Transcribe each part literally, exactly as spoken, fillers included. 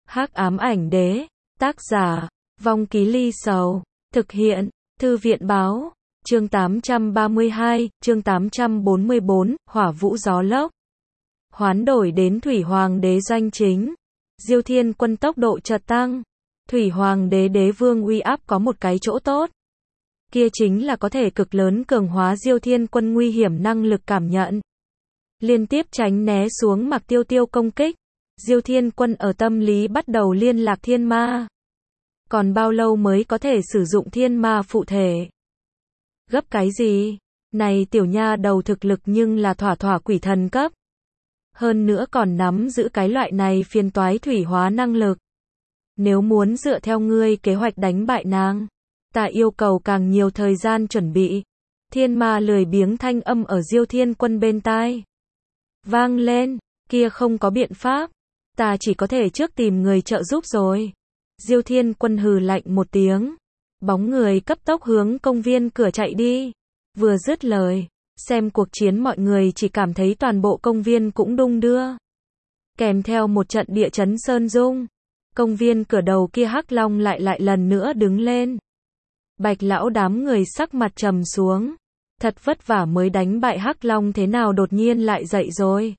Hắc ám ảnh đế, tác giả, Vong Ký Ly Sầu, thực hiện, Thư viện báo, chương tám trăm ba mươi hai, chương tám trăm bốn mươi bốn, Hỏa Vũ Gió Lốc. Hoán đổi đến Thủy Hoàng đế doanh chính. Diêu Thiên Quân tốc độ chợt tăng. Thủy Hoàng đế đế vương uy áp có một cái chỗ tốt. Kia chính là có thể cực lớn cường hóa Diêu Thiên Quân nguy hiểm năng lực cảm nhận. Liên tiếp tránh né xuống Mạc Tiêu Tiêu công kích. Diêu Thiên Quân ở tâm lý bắt đầu liên lạc thiên ma. Còn bao lâu mới có thể sử dụng thiên ma phụ thể? Gấp cái gì? Này tiểu nha đầu thực lực nhưng là thỏa thỏa quỷ thần cấp. Hơn nữa còn nắm giữ cái loại này phiền toái thủy hóa năng lực. Nếu muốn dựa theo ngươi kế hoạch đánh bại nàng, ta yêu cầu càng nhiều thời gian chuẩn bị. Thiên ma lười biếng thanh âm ở Diêu Thiên Quân bên tai vang lên, kia không có biện pháp, ta chỉ có thể trước tìm người trợ giúp rồi. Diêu Thiên Quân hừ lạnh một tiếng, bóng người cấp tốc hướng công viên cửa chạy đi. Vừa dứt lời, xem cuộc chiến mọi người chỉ cảm thấy toàn bộ công viên cũng đung đưa. Kèm theo một trận địa chấn sơn rung, công viên cửa đầu kia Hắc Long lại lại lần nữa đứng lên. Bạch lão đám người sắc mặt trầm xuống. Thật vất vả mới đánh bại Hắc Long thế nào đột nhiên lại dậy rồi.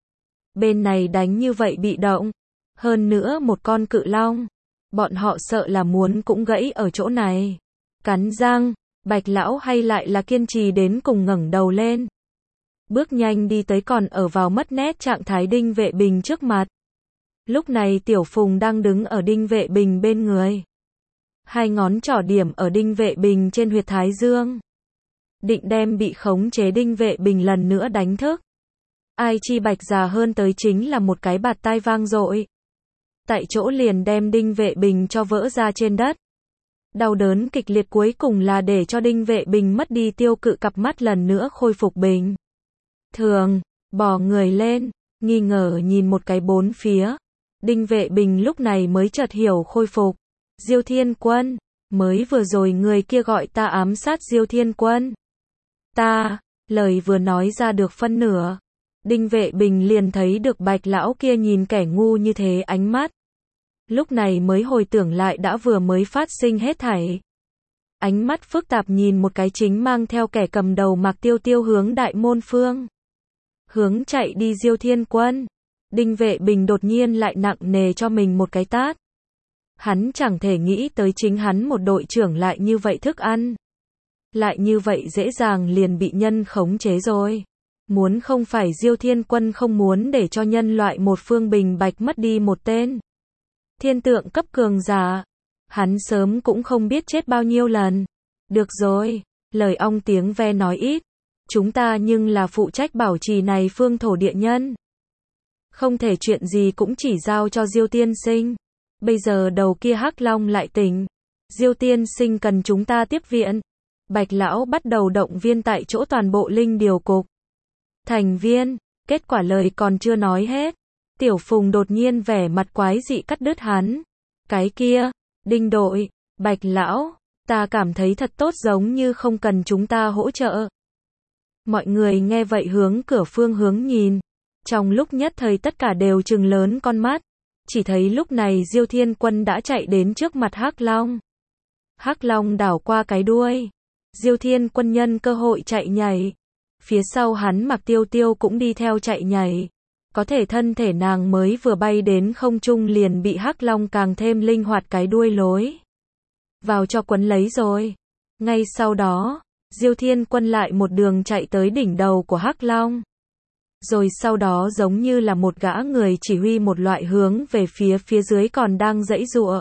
Bên này đánh như vậy bị động. Hơn nữa một con cự long. Bọn họ sợ là muốn cũng gãy ở chỗ này. Cắn răng, Bạch lão hay lại là kiên trì đến cùng ngẩng đầu lên. Bước nhanh đi tới còn ở vào mất nét trạng thái Đinh Vệ Bình trước mặt. Lúc này Tiểu Phùng đang đứng ở Đinh Vệ Bình bên người. Hai ngón trỏ điểm ở Đinh Vệ Bình trên huyệt thái dương. Định đem bị khống chế Đinh Vệ Bình lần nữa đánh thức. Ai chi Bạch già hơn tới chính là một cái bạt tai vang dội. Tại chỗ liền đem Đinh Vệ Bình cho vỡ ra trên đất. Đau đớn kịch liệt cuối cùng là để cho Đinh Vệ Bình mất đi tiêu cự cặp mắt lần nữa khôi phục bình thường, bò người lên, nghi ngờ nhìn một cái bốn phía. Đinh Vệ Bình lúc này mới chợt hiểu khôi phục. Diêu Thiên Quân, mới vừa rồi người kia gọi ta ám sát Diêu Thiên Quân. Ta, lời vừa nói ra được phân nửa. Đinh Vệ Bình liền thấy được Bạch lão kia nhìn kẻ ngu như thế ánh mắt. Lúc này mới hồi tưởng lại đã vừa mới phát sinh hết thảy. Ánh mắt phức tạp nhìn một cái chính mang theo kẻ cầm đầu Mạc Tiêu Tiêu hướng đại môn phương. Hướng chạy đi Diêu Thiên Quân. Đinh Vệ Bình đột nhiên lại nặng nề cho mình một cái tát. Hắn chẳng thể nghĩ tới chính hắn một đội trưởng lại như vậy thức ăn. Lại như vậy dễ dàng liền bị nhân khống chế rồi. Muốn không phải Diêu Thiên Quân không muốn để cho nhân loại một phương bình bạch mất đi một tên thiên tượng cấp cường giả. Hắn sớm cũng không biết chết bao nhiêu lần. Được rồi, lời ong tiếng ve nói ít. Chúng ta nhưng là phụ trách bảo trì này phương thổ địa nhân. Không thể chuyện gì cũng chỉ giao cho Diêu tiên sinh. Bây giờ đầu kia Hắc Long lại tỉnh. Diêu tiên sinh cần chúng ta tiếp viện. Bạch lão bắt đầu động viên tại chỗ toàn bộ linh điều cục thành viên. Kết quả lời còn chưa nói hết, Tiểu Phùng đột nhiên vẻ mặt quái dị cắt đứt hắn. Cái kia, Đinh đội, Bạch lão, ta cảm thấy thật tốt giống như không cần chúng ta hỗ trợ. Mọi người nghe vậy hướng cửa phương hướng nhìn. Trong lúc nhất thời tất cả đều trừng lớn con mắt. Chỉ thấy lúc này Diêu Thiên Quân đã chạy đến trước mặt Hắc Long. Hắc Long đảo qua cái đuôi. Diêu Thiên Quân nhân cơ hội chạy nhảy. Phía sau hắn Mạc Tiêu Tiêu cũng đi theo chạy nhảy. Có thể thân thể nàng mới vừa bay đến không trung liền bị Hắc Long càng thêm linh hoạt cái đuôi lối vào cho quấn lấy rồi. Ngay sau đó, Diêu Thiên Quân lại một đường chạy tới đỉnh đầu của Hắc Long. Rồi sau đó giống như là một gã người chỉ huy một loại hướng về phía phía dưới còn đang giãy giụa.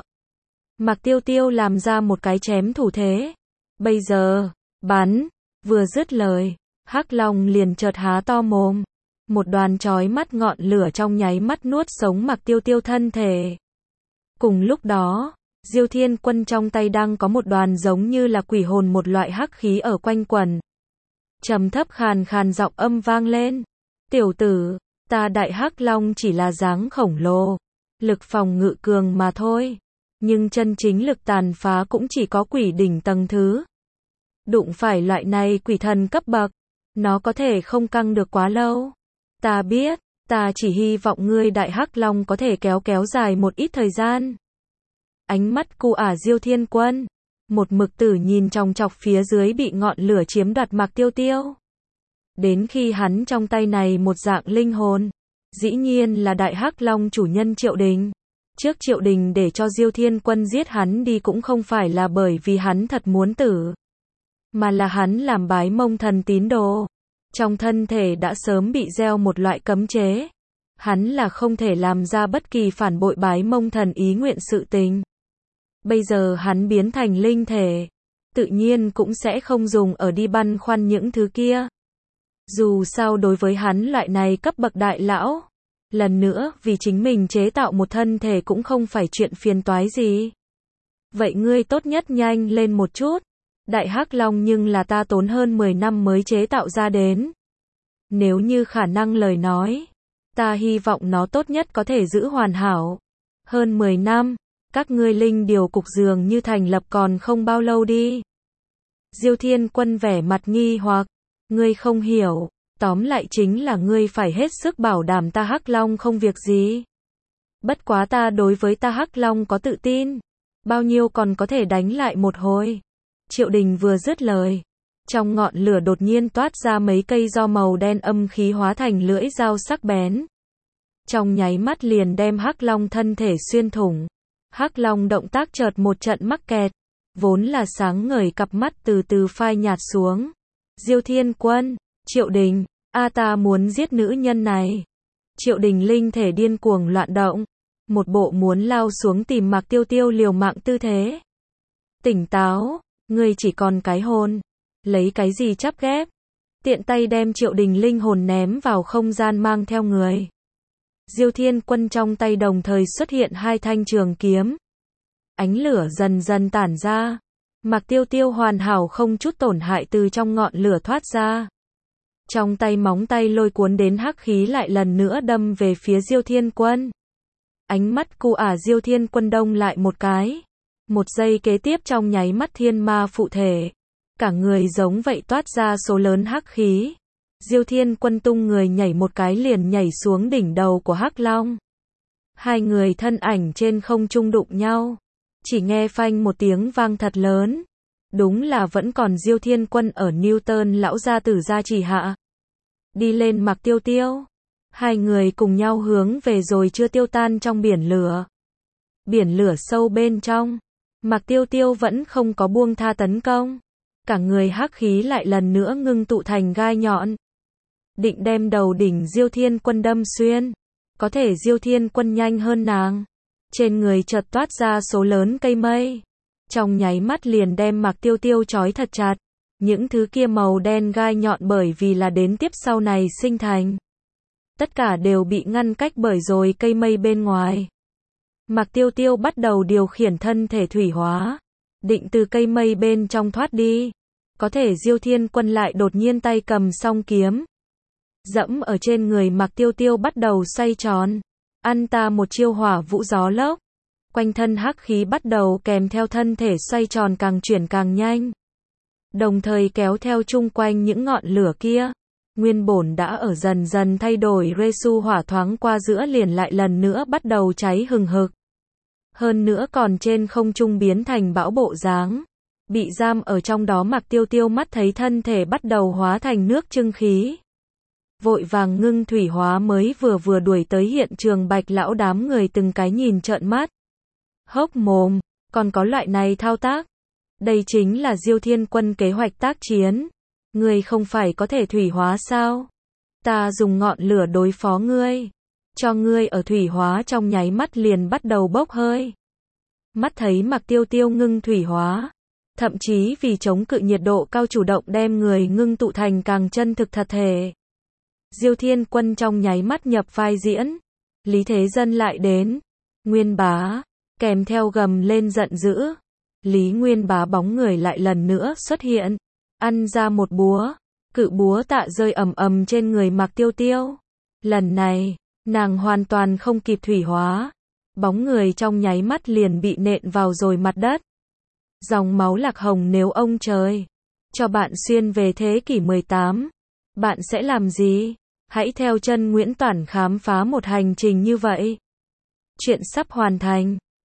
Mạc Tiêu Tiêu làm ra một cái chém thủ thế. Bây giờ, bắn, vừa dứt lời, Hắc Long liền chợt há to mồm. Một đoàn chói mắt ngọn lửa trong nháy mắt nuốt sống Mạc Tiêu Tiêu thân thể. Cùng lúc đó, Diêu Thiên Quân trong tay đang có một đoàn giống như là quỷ hồn một loại hắc khí ở quanh quẩn. Trầm thấp khàn khàn giọng âm vang lên. Tiểu tử, ta đại Hắc Long chỉ là dáng khổng lồ, lực phòng ngự cường mà thôi. Nhưng chân chính lực tàn phá cũng chỉ có quỷ đỉnh tầng thứ. Đụng phải loại này quỷ thần cấp bậc, nó có thể không căng được quá lâu. Ta biết, Ta chỉ hy vọng ngươi Đại Hắc Long có thể kéo kéo dài một ít thời gian. Ánh mắt cu ả Diêu Thiên Quân, một mực tử nhìn chòng chọc phía dưới bị ngọn lửa chiếm đoạt Mạc Tiêu Tiêu. Đến khi hắn trong tay này một dạng linh hồn, dĩ nhiên là Đại Hắc Long chủ nhân Triệu Đình. Trước Triệu Đình để cho Diêu Thiên Quân giết hắn đi cũng không phải là bởi vì hắn thật muốn tử, mà là hắn làm bái mông thần tín đồ. Trong thân thể đã sớm bị gieo một loại cấm chế. Hắn là không thể làm ra bất kỳ phản bội bái mông thần ý nguyện sự tình. Bây giờ hắn biến thành linh thể, tự nhiên cũng sẽ không dùng ở đi băn khoăn những thứ kia. Dù sao đối với hắn loại này cấp bậc đại lão, lần nữa vì chính mình chế tạo một thân thể cũng không phải chuyện phiền toái gì. Vậy ngươi tốt nhất nhanh lên một chút. Đại Hắc Long nhưng là ta tốn hơn mười năm mới chế tạo ra đến. Nếu như khả năng lời nói, ta hy vọng nó tốt nhất có thể giữ hoàn hảo. Hơn mười năm, các ngươi linh điều cục dường như thành lập còn không bao lâu đi. Diêu Thiên Quân vẻ mặt nghi hoặc, ngươi không hiểu, tóm lại chính là ngươi phải hết sức bảo đảm ta Hắc Long không việc gì. Bất quá ta đối với ta Hắc Long có tự tin, bao nhiêu còn có thể đánh lại một hồi. Triệu Đình vừa dứt lời, trong ngọn lửa đột nhiên toát ra mấy cây do màu đen âm khí hóa thành lưỡi dao sắc bén. Trong nháy mắt liền đem Hắc Long thân thể xuyên thủng. Hắc Long động tác chợt một trận mắc kẹt, vốn là sáng ngời cặp mắt từ từ phai nhạt xuống. Diêu Thiên Quân, Triệu Đình, a ta muốn giết nữ nhân này. Triệu Đình linh thể điên cuồng loạn động, một bộ muốn lao xuống tìm Mạc Tiêu Tiêu liều mạng tư thế. Tỉnh táo, ngươi chỉ còn cái hồn, lấy cái gì chắp ghép? Tiện tay đem Triệu Đình linh hồn ném vào không gian mang theo người. Diêu Thiên Quân trong tay đồng thời xuất hiện hai thanh trường kiếm. Ánh lửa dần dần tản ra. Mạc Tiêu Tiêu hoàn hảo không chút tổn hại từ trong ngọn lửa thoát ra. Trong tay móng tay lôi cuốn đến hắc khí lại lần nữa đâm về phía Diêu Thiên Quân. Ánh mắt cu ả Diêu Thiên Quân đông lại một cái. Một giây kế tiếp trong nháy mắt thiên ma phụ thể. Cả người giống vậy toát ra số lớn hắc khí. Diêu Thiên Quân tung người nhảy một cái liền nhảy xuống đỉnh đầu của Hắc Long. Hai người thân ảnh trên không trung đụng nhau. Chỉ nghe phanh một tiếng vang thật lớn. Đúng là vẫn còn Diêu Thiên Quân ở Newton lão gia tử gia chỉ hạ. Đi lên Mạc Tiêu Tiêu. Hai người cùng nhau hướng về rồi chưa tiêu tan trong biển lửa. Biển lửa sâu bên trong. Mạc Tiêu Tiêu vẫn không có buông tha tấn công. Cả người hắc khí lại lần nữa ngưng tụ thành gai nhọn. Định đem đầu đỉnh Diêu Thiên Quân đâm xuyên. Có thể Diêu Thiên Quân nhanh hơn nàng. Trên người chợt toát ra số lớn cây mây. Trong nháy mắt liền đem Mạc Tiêu Tiêu trói thật chặt. Những thứ kia màu đen gai nhọn bởi vì là đến tiếp sau này sinh thành. Tất cả đều bị ngăn cách bởi rồi cây mây bên ngoài. Mạc Tiêu Tiêu bắt đầu điều khiển thân thể thủy hóa. Định từ cây mây bên trong thoát đi. Có thể Diêu Thiên Quân lại đột nhiên tay cầm song kiếm. Dẫm ở trên người Mạc Tiêu Tiêu bắt đầu xoay tròn. Ăn ta một chiêu hỏa vũ gió lốc. Quanh thân hắc khí bắt đầu kèm theo thân thể xoay tròn càng chuyển càng nhanh. Đồng thời kéo theo chung quanh những ngọn lửa kia. Nguyên bổn đã ở dần dần thay đổi Resu hỏa thoáng qua giữa liền lại lần nữa bắt đầu cháy hừng hực. Hơn nữa còn trên không trung biến thành bão bộ dáng. Bị giam ở trong đó Mạc Tiêu Tiêu mắt thấy thân thể bắt đầu hóa thành nước trưng khí. Vội vàng ngưng thủy hóa mới vừa vừa đuổi tới hiện trường Bạch lão đám người từng cái nhìn trợn mắt. Hốc mồm, còn có loại này thao tác. Đây chính là Diêu Thiên Quân kế hoạch tác chiến. Ngươi không phải có thể thủy hóa sao? Ta dùng ngọn lửa đối phó ngươi. Cho ngươi ở thủy hóa trong nháy mắt liền bắt đầu bốc hơi. Mắt thấy Mạc Tiêu Tiêu ngưng thủy hóa. Thậm chí vì chống cự nhiệt độ cao chủ động đem người ngưng tụ thành càng chân thực thật thể. Diêu Thiên Quân trong nháy mắt nhập vai diễn. Lý Thế Dân lại đến. Nguyên Bá, kèm theo gầm lên giận dữ. Lý Nguyên Bá bóng người lại lần nữa xuất hiện. Ăn ra một búa. Cự búa tạ rơi ầm ầm trên người Mạc Tiêu Tiêu. Lần này, nàng hoàn toàn không kịp thủy hóa. Bóng người trong nháy mắt liền bị nện vào rồi mặt đất. Dòng máu lạc hồng nếu ông trời cho bạn xuyên về thế kỷ mười tám, bạn sẽ làm gì? Hãy theo chân Nguyễn Toản khám phá một hành trình như vậy. Chuyện sắp hoàn thành.